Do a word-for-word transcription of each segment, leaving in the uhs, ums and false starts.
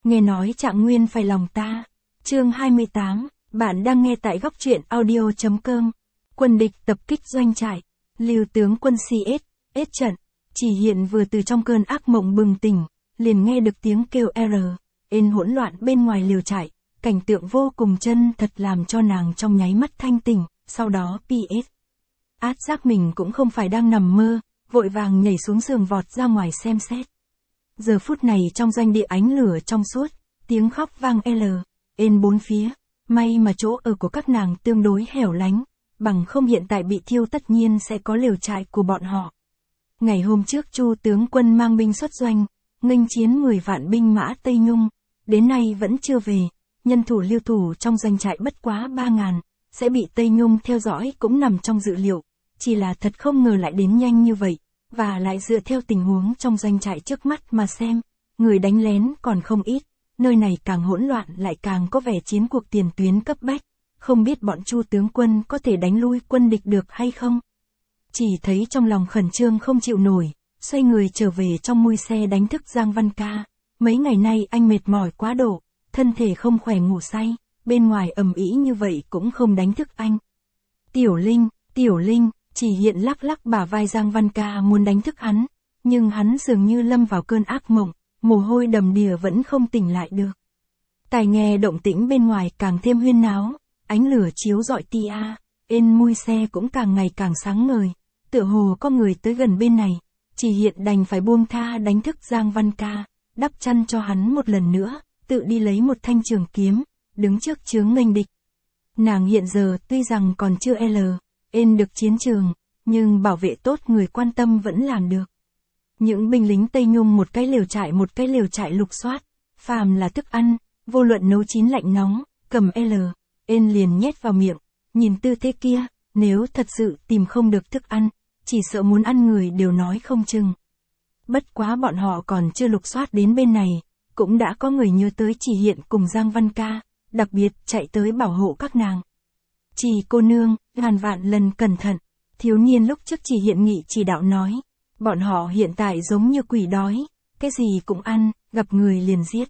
nghe nói Trạng Nguyên phải lòng ta. Chương hai mươi tám, bạn đang nghe tại góc truyện audio chấm com. Quân địch tập kích doanh trại, Lưu tướng quân xê ét, ết trận. Chỉ Hiện vừa từ trong cơn ác mộng bừng tỉnh, liền nghe được tiếng kêu R, ên hỗn loạn bên ngoài liều trại, cảnh tượng vô cùng chân thật làm cho nàng trong nháy mắt thanh tỉnh, sau đó pê ét. Át giác mình cũng không phải đang nằm mơ, vội vàng nhảy xuống giường vọt ra ngoài xem xét. Giờ phút này trong doanh địa ánh lửa trong suốt, tiếng khóc vang L, ên bốn phía, may mà chỗ ở của các nàng tương đối hẻo lánh, bằng không hiện tại bị thiêu tất nhiên sẽ có liều trại của bọn họ. Ngày hôm trước Chu tướng quân mang binh xuất doanh, nghênh chiến mười vạn binh mã Tây Nhung, đến nay vẫn chưa về, nhân thủ lưu thủ trong doanh trại bất quá ba ngàn, sẽ bị Tây Nhung theo dõi cũng nằm trong dự liệu, chỉ là thật không ngờ lại đến nhanh như vậy, và lại dựa theo tình huống trong doanh trại trước mắt mà xem, người đánh lén còn không ít, nơi này càng hỗn loạn lại càng có vẻ chiến cuộc tiền tuyến cấp bách, không biết bọn Chu tướng quân có thể đánh lui quân địch được hay không. Chỉ thấy trong lòng khẩn trương không chịu nổi, xoay người trở về trong mui xe đánh thức Giang Văn Ca. Mấy ngày nay anh mệt mỏi quá độ, thân thể không khỏe ngủ say, bên ngoài ầm ĩ như vậy cũng không đánh thức anh. Tiểu Linh, Tiểu Linh, Chỉ Hiện lắc lắc bả vai Giang Văn Ca muốn đánh thức hắn, nhưng hắn dường như lâm vào cơn ác mộng, mồ hôi đầm đìa vẫn không tỉnh lại được. Tai nghe động tĩnh bên ngoài càng thêm huyên náo, ánh lửa chiếu rọi tia, ên mui xe cũng càng ngày càng sáng ngời, tựa hồ có người tới gần bên này. Chỉ Hiện đành phải buông tha đánh thức Giang Văn Ca, đắp chăn cho hắn một lần nữa, tự đi lấy một thanh trường kiếm, đứng trước chướng nghênh địch. Nàng hiện giờ tuy rằng còn chưa L, ên được chiến trường, nhưng bảo vệ tốt người quan tâm vẫn làm được. Những binh lính Tây Nhung một cái liều trại một cái liều trại lục soát, phàm là thức ăn, vô luận nấu chín lạnh nóng, cầm L, ên liền nhét vào miệng, nhìn tư thế kia, nếu thật sự tìm không được thức ăn, chỉ sợ muốn ăn người đều nói không chừng. Bất quá bọn họ còn chưa lục soát đến bên này, cũng đã có người nhớ tới Chỉ Hiện cùng Giang Văn Ca, đặc biệt chạy tới bảo hộ các nàng. Chỉ cô nương, ngàn vạn lần cẩn thận, thiếu niên lúc trước Chỉ Hiện nghị chỉ đạo nói, bọn họ hiện tại giống như quỷ đói, cái gì cũng ăn, gặp người liền giết.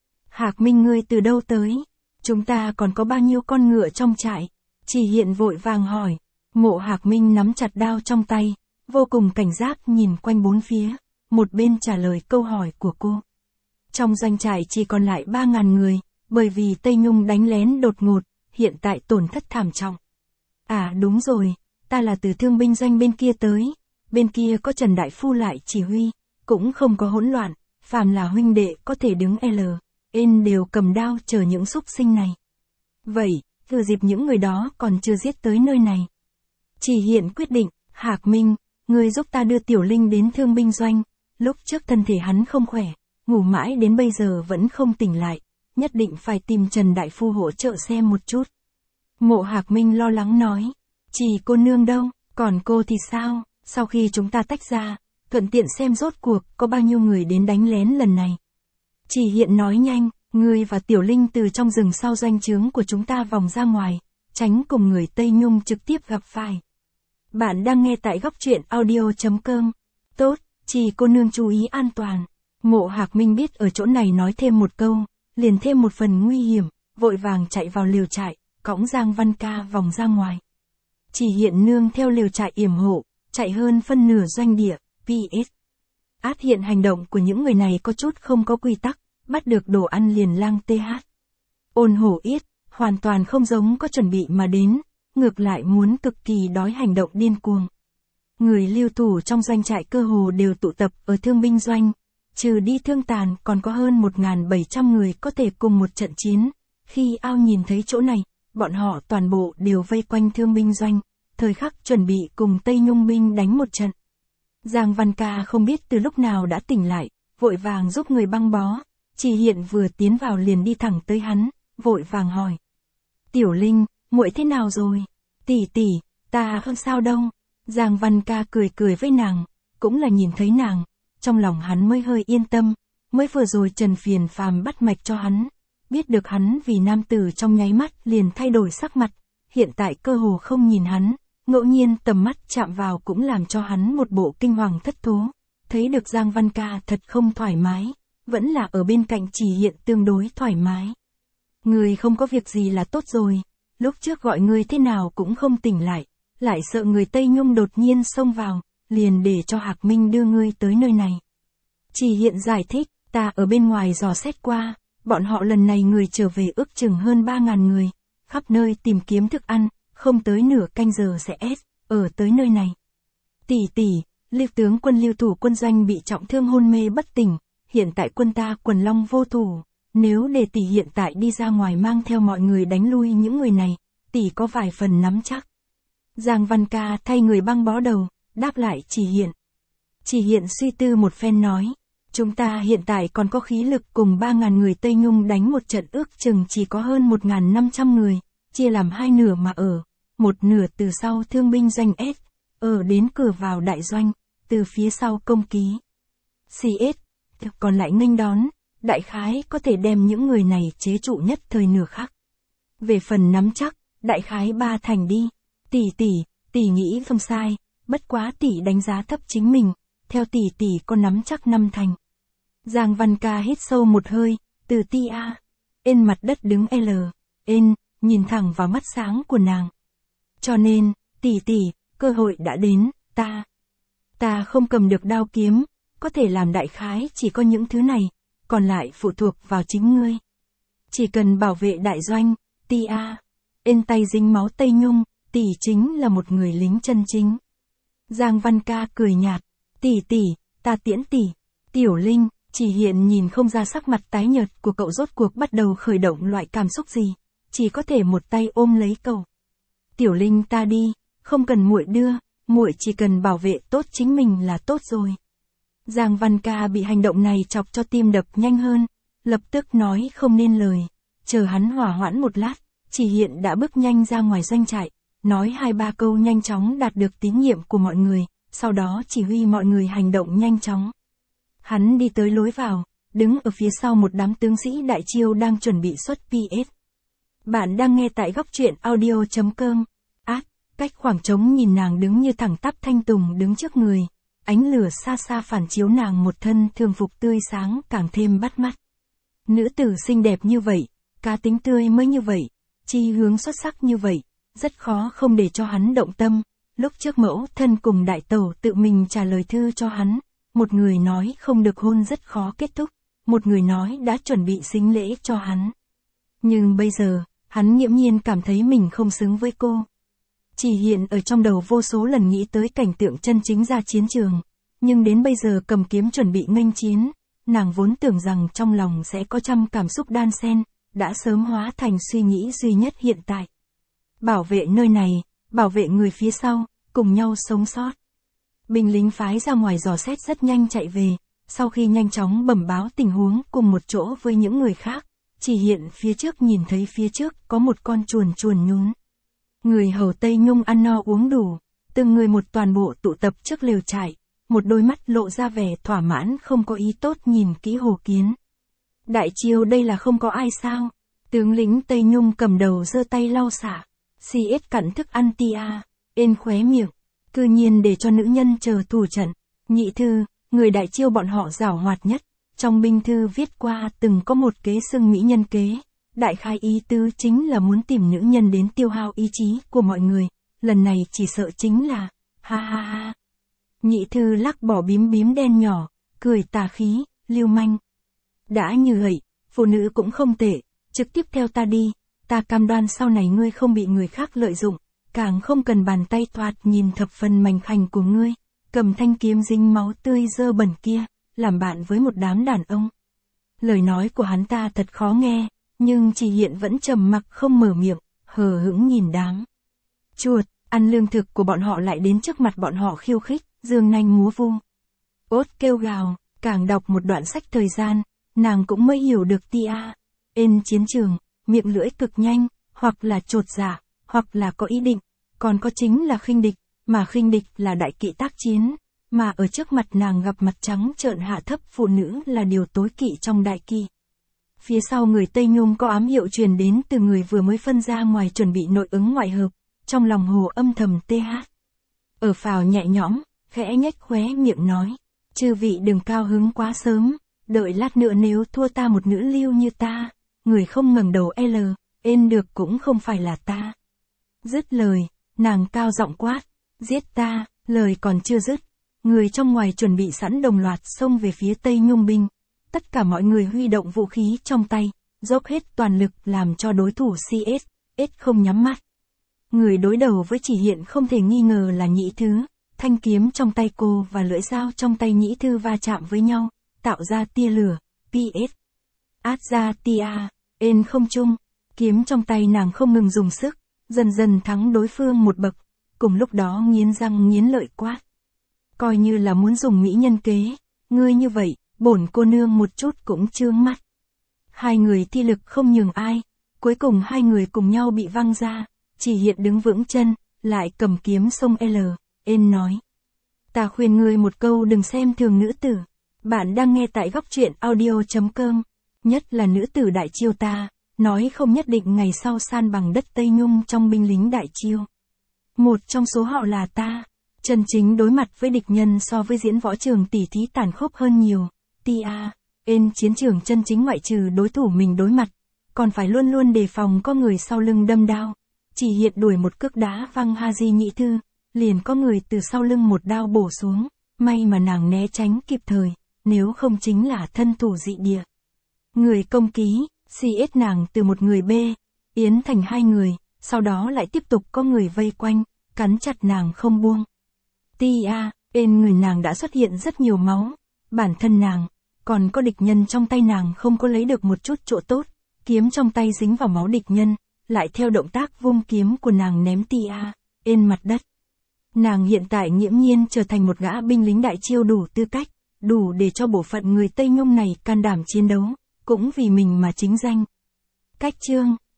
Hạc Minh ngươi từ đâu tới? Chúng ta còn có bao nhiêu con ngựa trong trại? Chỉ Hiện vội vàng hỏi. Mộ Hạc Minh nắm chặt đao trong tay, vô cùng cảnh giác nhìn quanh bốn phía, một bên trả lời câu hỏi của cô. Trong doanh trại chỉ còn lại ba ngàn người, bởi vì Tây Nhung đánh lén đột ngột, hiện tại tổn thất thảm trọng. À đúng rồi, ta là từ thương binh doanh bên kia tới, bên kia có Trần Đại Phu lại chỉ huy, cũng không có hỗn loạn, phàm là huynh đệ có thể đứng L, ên đều cầm đao chờ những xúc sinh này. Vậy, thừa dịp những người đó còn chưa giết tới nơi này. Chỉ Hiện quyết định, Hạc Minh, ngươi giúp ta đưa Tiểu Linh đến thương binh doanh, lúc trước thân thể hắn không khỏe, ngủ mãi đến bây giờ vẫn không tỉnh lại, nhất định phải tìm Trần Đại Phu hỗ trợ xem một chút. Mộ Hạc Minh lo lắng nói, Chỉ cô nương đâu, còn cô thì sao, sau khi chúng ta tách ra, thuận tiện xem rốt cuộc có bao nhiêu người đến đánh lén lần này. Chỉ Hiện nói nhanh, ngươi và Tiểu Linh từ trong rừng sau doanh trướng của chúng ta vòng ra ngoài, tránh cùng người Tây Nhung trực tiếp gặp phải. Bạn đang nghe tại góc truyện audio chấm com. Tốt, Chỉ cô nương chú ý an toàn. Mộ Hạc Minh biết ở chỗ này nói thêm một câu, liền thêm một phần nguy hiểm, vội vàng chạy vào liều trại, cõng Giang Văn Ca vòng ra ngoài. Chỉ Hiện nương theo liều trại yểm hộ, chạy hơn phân nửa doanh địa, pê ét. Át hiện hành động của những người này có chút không có quy tắc, bắt được đồ ăn liền lang th. Ôn hổ yết, hoàn toàn không giống có chuẩn bị mà đến, ngược lại muốn cực kỳ đói hành động điên cuồng. Người lưu thủ trong doanh trại cơ hồ đều tụ tập ở thương binh doanh, trừ đi thương tàn còn có hơn một nghìn bảy trăm người có thể cùng một trận chiến. Khi ao nhìn thấy chỗ này, bọn họ toàn bộ đều vây quanh thương binh doanh, thời khắc chuẩn bị cùng Tây Nhung binh đánh một trận. Giang Văn Ca không biết từ lúc nào đã tỉnh lại, vội vàng giúp người băng bó. Chỉ Hiện vừa tiến vào liền đi thẳng tới hắn, vội vàng hỏi. Tiểu Linh, muội thế nào rồi? Tỷ tỷ, ta không sao đâu. Giang Văn Ca cười cười với nàng, cũng là nhìn thấy nàng, trong lòng hắn mới hơi yên tâm, mới vừa rồi Trần Phiền Phàm bắt mạch cho hắn, biết được hắn vì nam tử trong nháy mắt liền thay đổi sắc mặt, hiện tại cơ hồ không nhìn hắn, ngẫu nhiên tầm mắt chạm vào cũng làm cho hắn một bộ kinh hoàng thất thố, thấy được Giang Văn Ca thật không thoải mái, vẫn là ở bên cạnh Chỉ Hiện tương đối thoải mái. Người không có việc gì là tốt rồi, lúc trước gọi người thế nào cũng không tỉnh lại, lại sợ người Tây Nhung đột nhiên xông vào, liền để cho Hạc Minh đưa ngươi tới nơi này. Chỉ Hiện giải thích, ta ở bên ngoài dò xét qua, bọn họ lần này người trở về ước chừng hơn ba ngàn người, khắp nơi tìm kiếm thức ăn, không tới nửa canh giờ sẽ ép, ở tới nơi này. Tỷ tỷ, Lưu tướng quân Lưu thủ quân doanh bị trọng thương hôn mê bất tỉnh, hiện tại quân ta quần long vô thủ, nếu để tỷ hiện tại đi ra ngoài mang theo mọi người đánh lui những người này, tỷ có vài phần nắm chắc. Giang Văn Ca thay người băng bó đầu, đáp lại Chỉ Hiện. Chỉ Hiện suy tư một phen nói, chúng ta hiện tại còn có khí lực cùng ba ngàn người Tây Nhung đánh một trận ước chừng chỉ có hơn một nghìn năm trăm người, chia làm hai nửa mà ở, một nửa từ sau thương binh doanh S, ở đến cửa vào đại doanh, từ phía sau công ký. xê ét, còn lại nghênh đón, đại khái có thể đem những người này chế trụ nhất thời nửa khắc. Về phần nắm chắc, đại khái ba thành đi, tỷ tỷ, tỷ nghĩ không sai, bất quá tỷ đánh giá thấp chính mình, theo tỷ tỷ có nắm chắc năm thành. Giang Văn Ca hít sâu một hơi, từ ti a, trên mặt đất đứng L, N, nhìn thẳng vào mắt sáng của nàng. Cho nên, tỷ tỷ, cơ hội đã đến, ta. Ta không cầm được đao kiếm, có thể làm đại khái chỉ có những thứ này, còn lại phụ thuộc vào chính ngươi. Chỉ cần bảo vệ đại doanh, ti a, trên tay dính máu Tây Nhung, tỷ chính là một người lính chân chính. Giang Văn Ca cười nhạt, tỷ tỷ, ta tiễn tỷ. Tiểu Linh, Chỉ Hiện nhìn không ra sắc mặt tái nhợt của cậu rốt cuộc bắt đầu khởi động loại cảm xúc gì, chỉ có thể một tay ôm lấy cậu. Tiểu Linh ta đi, không cần muội đưa, muội chỉ cần bảo vệ tốt chính mình là tốt rồi. Giang Văn Ca bị hành động này chọc cho tim đập nhanh hơn, lập tức nói không nên lời, chờ hắn hỏa hoãn một lát, Chỉ Hiện đã bước nhanh ra ngoài doanh trại, nói hai ba câu nhanh chóng đạt được tín nhiệm của mọi người, sau đó chỉ huy mọi người hành động nhanh chóng. Hắn đi tới lối vào, đứng ở phía sau một đám tướng sĩ đại chiêu đang chuẩn bị xuất pê ét. Bạn đang nghe tại góc truyện audio chấm com. Át, cách khoảng trống nhìn nàng đứng như thẳng tắp thanh tùng đứng trước người, ánh lửa xa xa phản chiếu nàng một thân thường phục tươi sáng càng thêm bắt mắt. Nữ tử xinh đẹp như vậy, cá tính tươi mới như vậy, chi hướng xuất sắc như vậy, rất khó không để cho hắn động tâm. Lúc trước mẫu thân cùng đại tẩu tự mình trả lời thư cho hắn, một người nói không được hôn rất khó kết thúc, một người nói đã chuẩn bị sính lễ cho hắn. Nhưng bây giờ, hắn nghiễm nhiên cảm thấy mình không xứng với cô. Chỉ Hiện ở trong đầu vô số lần nghĩ tới cảnh tượng chân chính ra chiến trường, nhưng đến bây giờ cầm kiếm chuẩn bị nghênh chiến, nàng vốn tưởng rằng trong lòng sẽ có trăm cảm xúc đan xen, đã sớm hóa thành suy nghĩ duy nhất hiện tại. Bảo vệ nơi này, bảo vệ người phía sau, cùng nhau sống sót. Binh lính phái ra ngoài dò xét rất nhanh chạy về, sau khi nhanh chóng bẩm báo tình huống cùng một chỗ với những người khác, Chỉ Hiện phía trước nhìn thấy phía trước có một con chuồn chuồn nhún. Người hầu Tây Nhung ăn no uống đủ, từng người một toàn bộ tụ tập trước lều trại, một đôi mắt lộ ra vẻ thỏa mãn không có ý tốt nhìn kỹ Hồ Kiến. Đại chiêu đây là không có ai sao? Tướng lĩnh Tây Nhung cầm đầu giơ tay lau xả, xê ét cặn thức ăn tia, ên khóe miệng, cư nhiên để cho nữ nhân chờ thủ trận. Nhị thư, người đại chiêu bọn họ giảo hoạt nhất, trong binh thư viết qua từng có một kế xưng mỹ nhân kế. Đại khai ý tứ chính là muốn tìm nữ nhân đến tiêu hao ý chí của mọi người, lần này chỉ sợ chính là, ha ha ha. Nhị thư lắc bỏ bím bím đen nhỏ, cười tà khí, lưu manh. Đã như vậy, phụ nữ cũng không tệ, trực tiếp theo ta đi, ta cam đoan sau này ngươi không bị người khác lợi dụng, càng không cần bàn tay thoạt nhìn thập phần mảnh khảnh của ngươi, cầm thanh kiếm dính máu tươi dơ bẩn kia, làm bạn với một đám đàn ông. Lời nói của hắn ta thật khó nghe. Nhưng Chỉ Hiện vẫn trầm mặc không mở miệng, hờ hững nhìn đám chuột, ăn lương thực của bọn họ lại đến trước mặt bọn họ khiêu khích, dương nanh múa vuông. Ốt kêu gào, càng đọc một đoạn sách thời gian, nàng cũng mới hiểu được tia. Ên chiến trường, miệng lưỡi cực nhanh, hoặc là chột dạ, hoặc là có ý định, còn có chính là khinh địch, mà khinh địch là đại kỵ tác chiến, mà ở trước mặt nàng gặp mặt trắng trợn hạ thấp phụ nữ là điều tối kỵ trong đại kỵ. Phía sau người Tây Nhung có ám hiệu truyền đến từ người vừa mới phân ra ngoài chuẩn bị nội ứng ngoại hợp, trong lòng Hồ âm thầm tê hát. Ở phào nhẹ nhõm, khẽ nhếch khóe miệng nói, chư vị đừng cao hứng quá sớm, đợi lát nữa nếu thua ta một nữ lưu như ta, người không ngẩng đầu L, N được cũng không phải là ta. Dứt lời, nàng cao giọng quát, giết ta, lời còn chưa dứt. Người trong ngoài chuẩn bị sẵn đồng loạt xông về phía Tây Nhung binh. Tất cả mọi người huy động vũ khí trong tay, dốc hết toàn lực làm cho đối thủ xê ét, S không nhắm mắt. Người đối đầu với Chỉ Hiện không thể nghi ngờ là Nhĩ Thư, thanh kiếm trong tay cô và lưỡi dao trong tay Nhĩ Thư va chạm với nhau, tạo ra tia lửa, pê ét. Át ra tia, N không trung, kiếm trong tay nàng không ngừng dùng sức, dần dần thắng đối phương một bậc, cùng lúc đó nghiến răng nghiến lợi quát. Coi như là muốn dùng mỹ nhân kế, ngươi như vậy, bổn cô nương một chút cũng chướng mắt. Hai người thi lực không nhường ai, cuối cùng hai người cùng nhau bị văng ra, Chỉ Hiện đứng vững chân, lại cầm kiếm xông L, N nói. Ta khuyên ngươi một câu đừng xem thường nữ tử. Bạn đang nghe tại góc truyện audio.com, nhất là nữ tử Đại Chiêu ta, nói không nhất định ngày sau san bằng đất Tây Nhung trong binh lính Đại Chiêu. Một trong số họ là ta. Chân chính đối mặt với địch nhân so với diễn võ trường tỉ thí tàn khốc hơn nhiều. Tia, N chiến trường chân chính ngoại trừ đối thủ mình đối mặt, còn phải luôn luôn đề phòng có người sau lưng đâm đao. Chỉ Hiện đuổi một cước đá văng Haji Nhĩ Thư, liền có người từ sau lưng một đao bổ xuống, may mà nàng né tránh kịp thời, nếu không chính là thân thủ dị địa. Người công ký, xê ét nàng từ một người B, yến thành hai người, sau đó lại tiếp tục có người vây quanh, cắn chặt nàng không buông. Tia, N người nàng đã xuất hiện rất nhiều máu, bản thân nàng, còn có địch nhân trong tay nàng không có lấy được một chút chỗ tốt, kiếm trong tay dính vào máu địch nhân, lại theo động tác vung kiếm của nàng ném Tia, N mặt đất. Nàng hiện tại nghiễm nhiên trở thành một gã binh lính Đại Chiêu đủ tư cách, đủ để cho bộ phận người Tây Nhung này can đảm chiến đấu, cũng vì mình mà chính danh. Cách chương